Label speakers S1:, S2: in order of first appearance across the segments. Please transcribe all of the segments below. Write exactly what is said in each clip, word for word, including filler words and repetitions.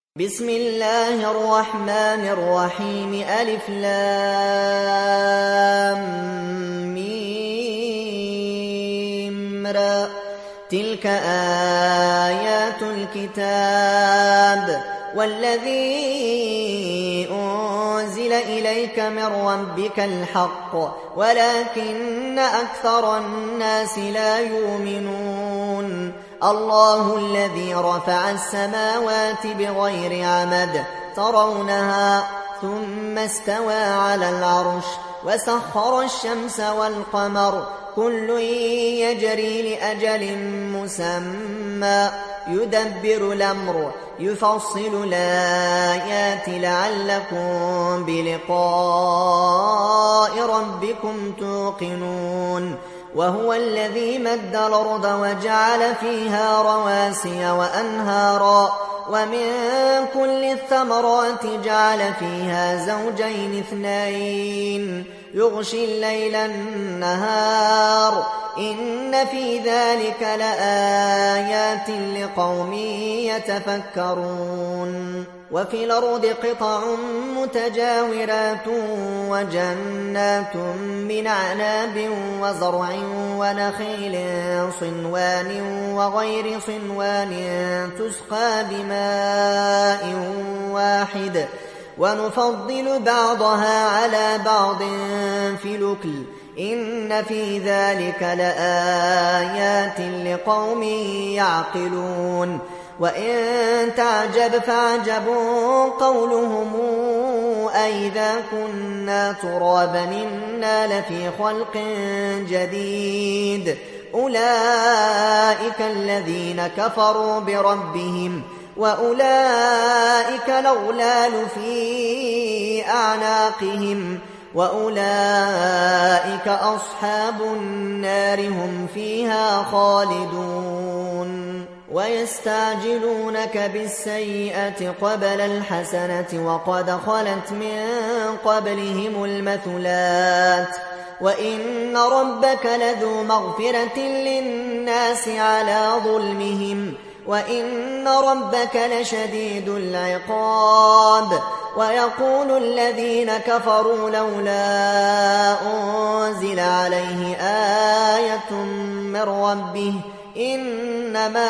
S1: بسم الله الرحمن الرحيم ألف لام ميم را تلك آيات الكتاب والذي أنزل إليك من ربك الحق ولكن أكثر الناس لا يؤمنون الله الذي رفع السماوات بغير عمد ترونها ثم استوى على العرش وسخر الشمس والقمر كل يجري لأجل مسمى يدبر الأمر يفصل الآيات لعلكم بلقاء ربكم توقنون وهو الذي مد الأرض وجعل فيها رواسي وأنهارا ومن كل الثمرات جعل فيها زوجين اثنين يغشي الليل النهار إن في ذلك لآيات لقوم يتفكرون وفي الأرض قطع متجاورات وجنات من أعناب وزرع ونخيل صنوان وغير صنوان تسقى بماء واحد ونفضل بعضها على بعض في الأكل إن في ذلك لآيات لقوم يعقلون وإن تعجب فعجب قولهم أئذا كنا ترابا إنا لفي خلق جديد أولئك الذين كفروا بربهم وأولئك الأغلال في أعناقهم وأولئك أصحاب النار هم فيها خالدون ويستعجلونك بالسيئة قبل الحسنة وقد خلت من قبلهم المثلات وإن ربك لذو مغفرة للناس على ظلمهم وإن ربك لشديد العقاب ويقول الذين كفروا لولا أنزل عليه آية من ربه إنما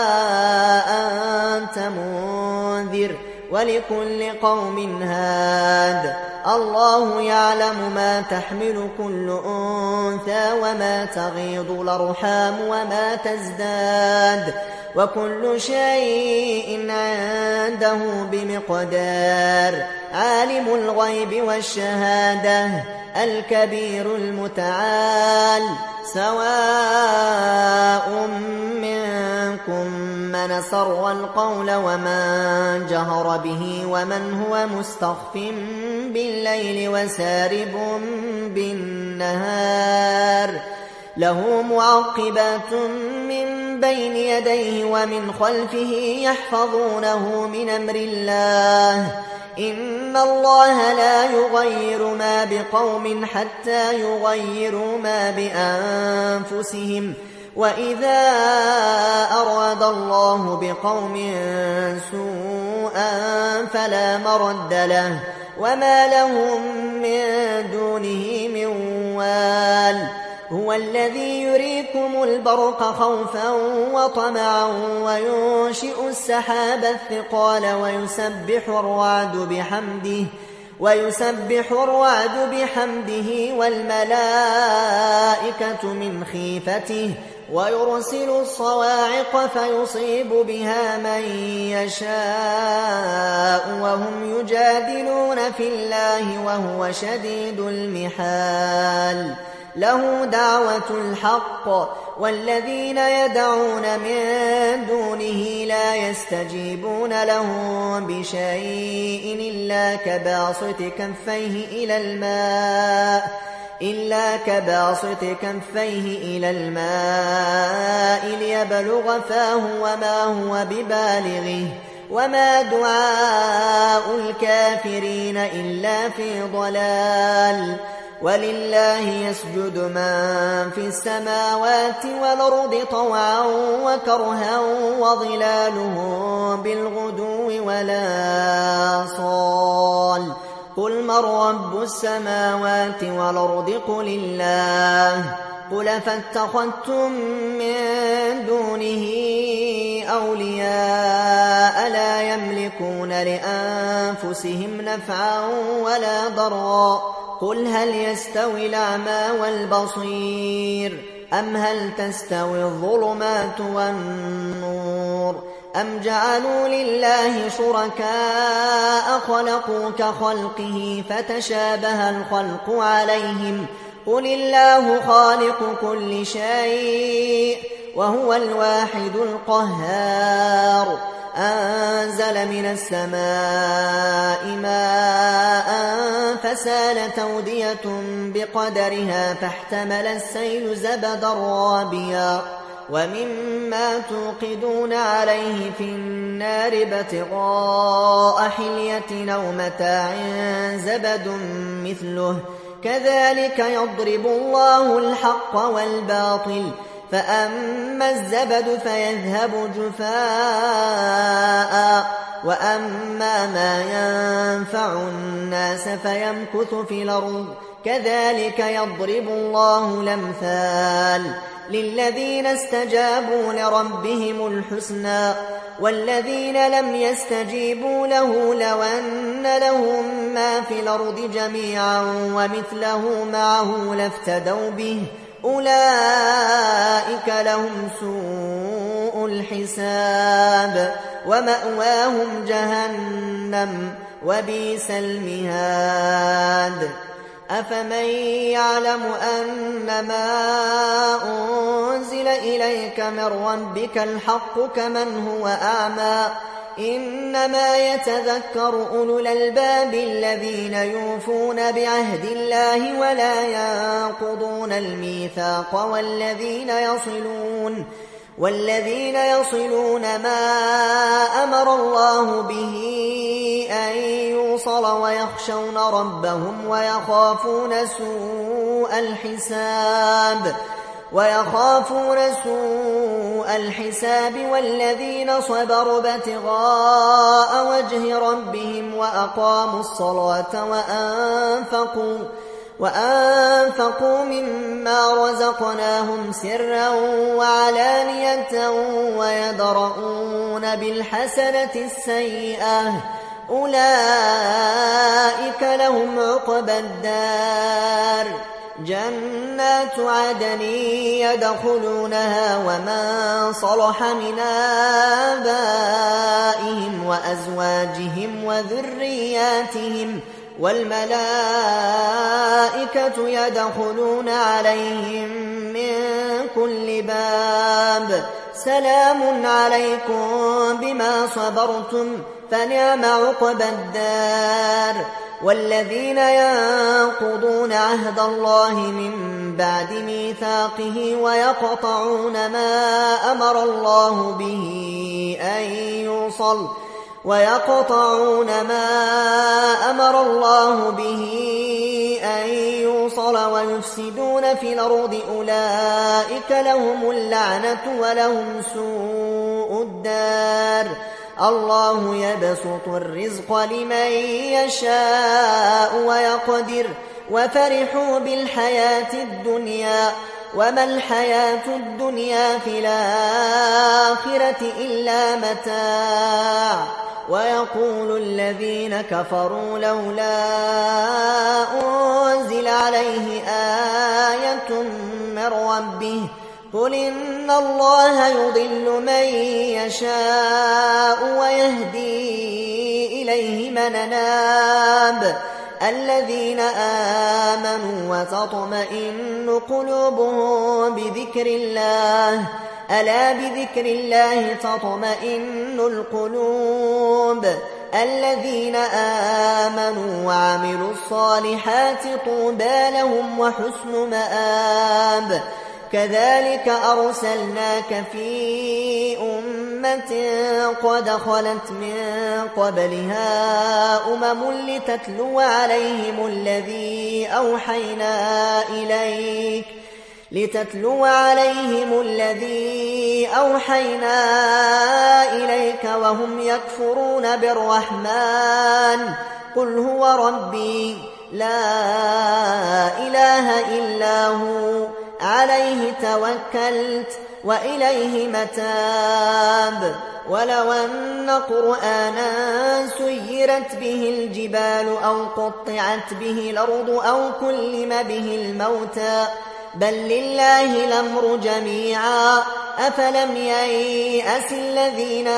S1: أنت منذر ولكل قوم هاد الله يعلم ما تحمل كل أنثى وما تغيض الأرحام وما تزداد وكل شيء عنده بمقدار عالم الغيب والشهادة الكبير المتعال سواء منكم من سر القول ومن جهر به ومن هو مستخف بالليل وسارب بالنهار له معقبات من بين يديه ومن خلفه يحفظونه من أمر الله إن الله لا يغير ما بقوم حتى يغيروا ما بأنفسهم وإذا أراد الله بقوم سوءا فلا مرد له وما لهم من دونه من وال هو الذي يريكم البرق خوفا وطمعا وينشئ السحاب الثقال ويسبح الرعد بحمده ويسبح الرعد بحمده والملائكة من خيفته ويرسل الصواعق فيصيب بها من يشاء وهم يجادلون في الله وهو شديد المحال له دعوة الحق والذين يدعون من دونه لا يستجيبون لهم بشيء إلا كباسط كفيه إلى الماء إلا كباسط كفيه إلى الماء ليبلغ فاه وما هو ببالغه وما دعاء الكافرين إلا في ضلال ولله يسجد من في السماوات والأرض طوعا وكرها وظلالهم بالغدو ولا صال. قل من رب السماوات والأرض قل الله. قل فاتخذتم من دونه أولياء لا يملكون لأنفسهم نفعا ولا ضرا. قل هل يستوي الأعمى والبصير أم هل تستوي الظلمات والنور أم جعلوا لله شركاء خلقوا كخلقه فتشابه الخلق عليهم. قل الله خالق كل شيء وهو الواحد القهار. أنزل من السماء ماء فسالت أودية بقدرها فاحتمل السيل زبدا رابيا ومما توقدون عليه في النار ابتغاء حلية أو متاع زبد مثله كذلك يضرب الله الحق والباطل. فأما الزبد فيذهب جفاء وأما ما ينفع الناس فيمكث في الأرض كذلك يضرب الله الأمثال. للذين استجابوا لربهم الحسنى والذين لم يستجيبوا له لو أن لهم ما في الأرض جميعا ومثله معه لافتدوا به أولئك لهم سوء الحساب ومأواهم جهنم وبئس المهاد. أفمن يعلم أنما أنزل إليك من ربك الحق كمن هو أعمى إنما يتذكر أولو الألباب الذين يوفون بعهد الله ولا ينقضون الميثاق والذين يصلون والذين يصلون ما أمر الله به أن يوصل ويخشون ربهم ويخافون سوء الحساب ويخافون سوء الحساب والذين صبروا ابتغاء وجه ربهم وأقاموا الصلاة وأنفقوا وأنفقوا مما رزقناهم سرا وعلانية ويدرؤون بالحسنة السيئة أولئك لهم عقبى الدار جنات عدن يدخلونها ومن صلح من آبائهم وأزواجهم وذرياتهم والملائكة يدخلون عليهم من كل باب سلام عليكم بما صبرتم فنعم عقبى الدار. والذين ينقضون عهد الله من بعد ميثاقه ويقطعون ما أمر الله به أن يوصل ويقطعون ما أمر الله به أن يوصل ويفسدون في الأرض أولئك لهم اللعنة ولهم سوء الدار. الله يبسط الرزق لمن يشاء ويقدر وفرحوا بالحياة الدنيا وما الحياة الدنيا في الآخرة إلا متاع. ويقول الذين كفروا لولا أنزل عليه آية من ربه قل إن الله يضل من يشاء ويهدي إليه من أناب الذين آمنوا وتطمئن قلوبهم بذكر الله ألا بذكر الله تطمئن القلوب الذين آمنوا وعملوا الصالحات طوبى لهم وحسن مآب. كذلك أرسلناك في أمة قد خلت من قبلها أمم لتتلو عليهم الذي أوحينا إليك لتتلو عليهم الذي أوحينا إليك وهم يكفرون بالرحمن قل هو ربي لا إله إلا هو عليه توكلت وإليه متاب ولو أن قرآنا سيرت به الجبال أو قطعت به الأرض أو كلم به الموتى بل لله الأمر جميعا أفلم ييأس الذين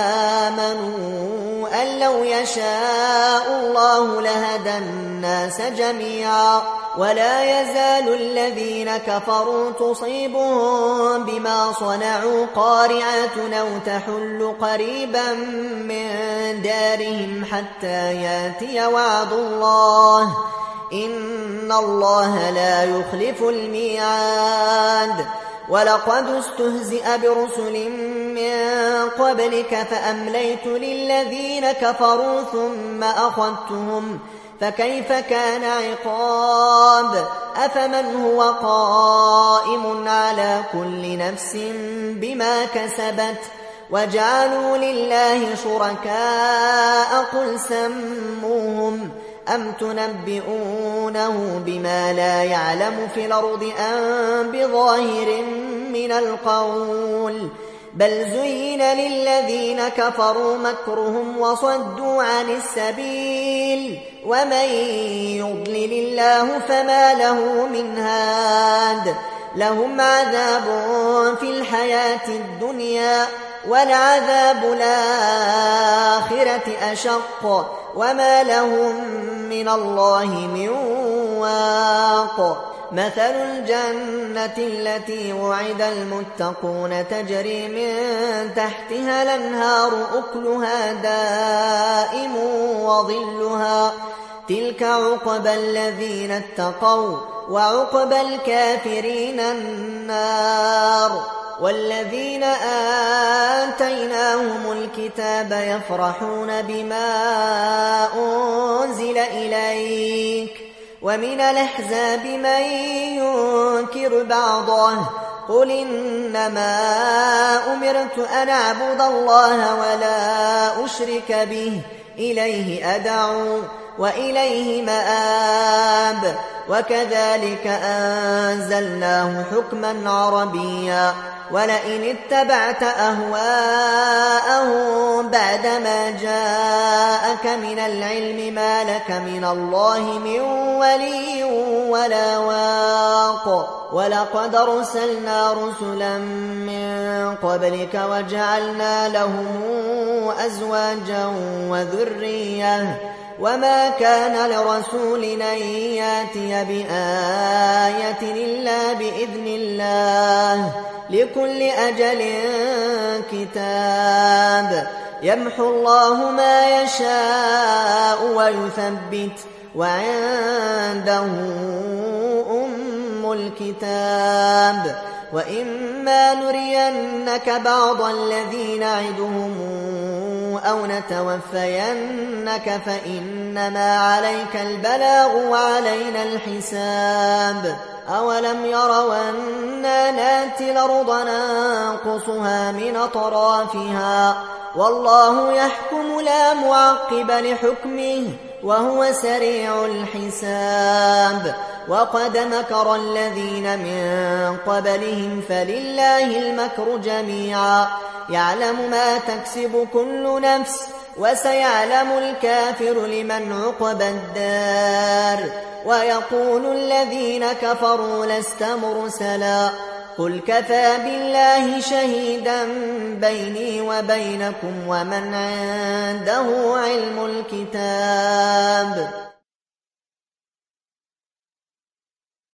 S1: آمنوا أن لو يشاء الله لهدى الناس جميعا ولا يزال الذين كفروا تصيبهم بما صنعوا قارعة أو تحل قريبا من دارهم حتى ياتي وعد الله إن الله لا يخلف الميعاد ولقد استهزئ برسل من قبلك فأمليت للذين كفروا ثم أخذتهم فكيف كان عقاب أفمن هو قائم على كل نفس بما كسبت وجعلوا لله شركاء قل سموهم أم تنبئونه بما لا يعلم في الأرض أم بظاهر من القول بل زين للذين كفروا مكرهم وصدوا عن السبيل ومن يضلل الله فما له من هاد لهم عذاب في الحياة الدنيا ولعذاب الآخرة أشق وما لهم من الله من واق مثل الجنة التي وعد المتقون تجري من تحتها الأنهار أكلها دائم وظلها تلك عقبى الذين اتقوا وعقبى الكافرين النار والذين آتيناهم الكتاب يفرحون بما أنزل إليك ومن الأحزاب من ينكر بعضه قل إنما أمرت أن أعبد الله ولا أشرك به إليه أدعو وإليه مآب وكذلك أنزلناه حكما عربيا ولئن اتبعت أهواءهم بعدما جاءك من العلم ما لك من الله من ولي ولا واق ولقد أرسلنا رسلا من قبلك وجعلنا لهم أزواجا وذرية وما كان لرسول أن ياتي بآية إلا بإذن الله لكل أجل كتاب يمحو الله ما يشاء ويثبت وعنده أم الكتاب وإما نرينك بعض الذي نعدهم أو نتوفينك فإنما عليك البلاغ وعلينا الحساب أولم يروا أنا ناتي الأرض ننقصها من أطرافها والله يحكم لا معقب لحكمه وهو سريع الحساب وقد مكر الذين من قبلهم فلله المكر جميعا يعلم ما تكسب كل نفس وسيعلم الكافر لمن عقبى الدار ويقول الذين كفروا لست مرسلا قل كفى بالله شهيدا بيني وبينكم ومن عنده علم الكتاب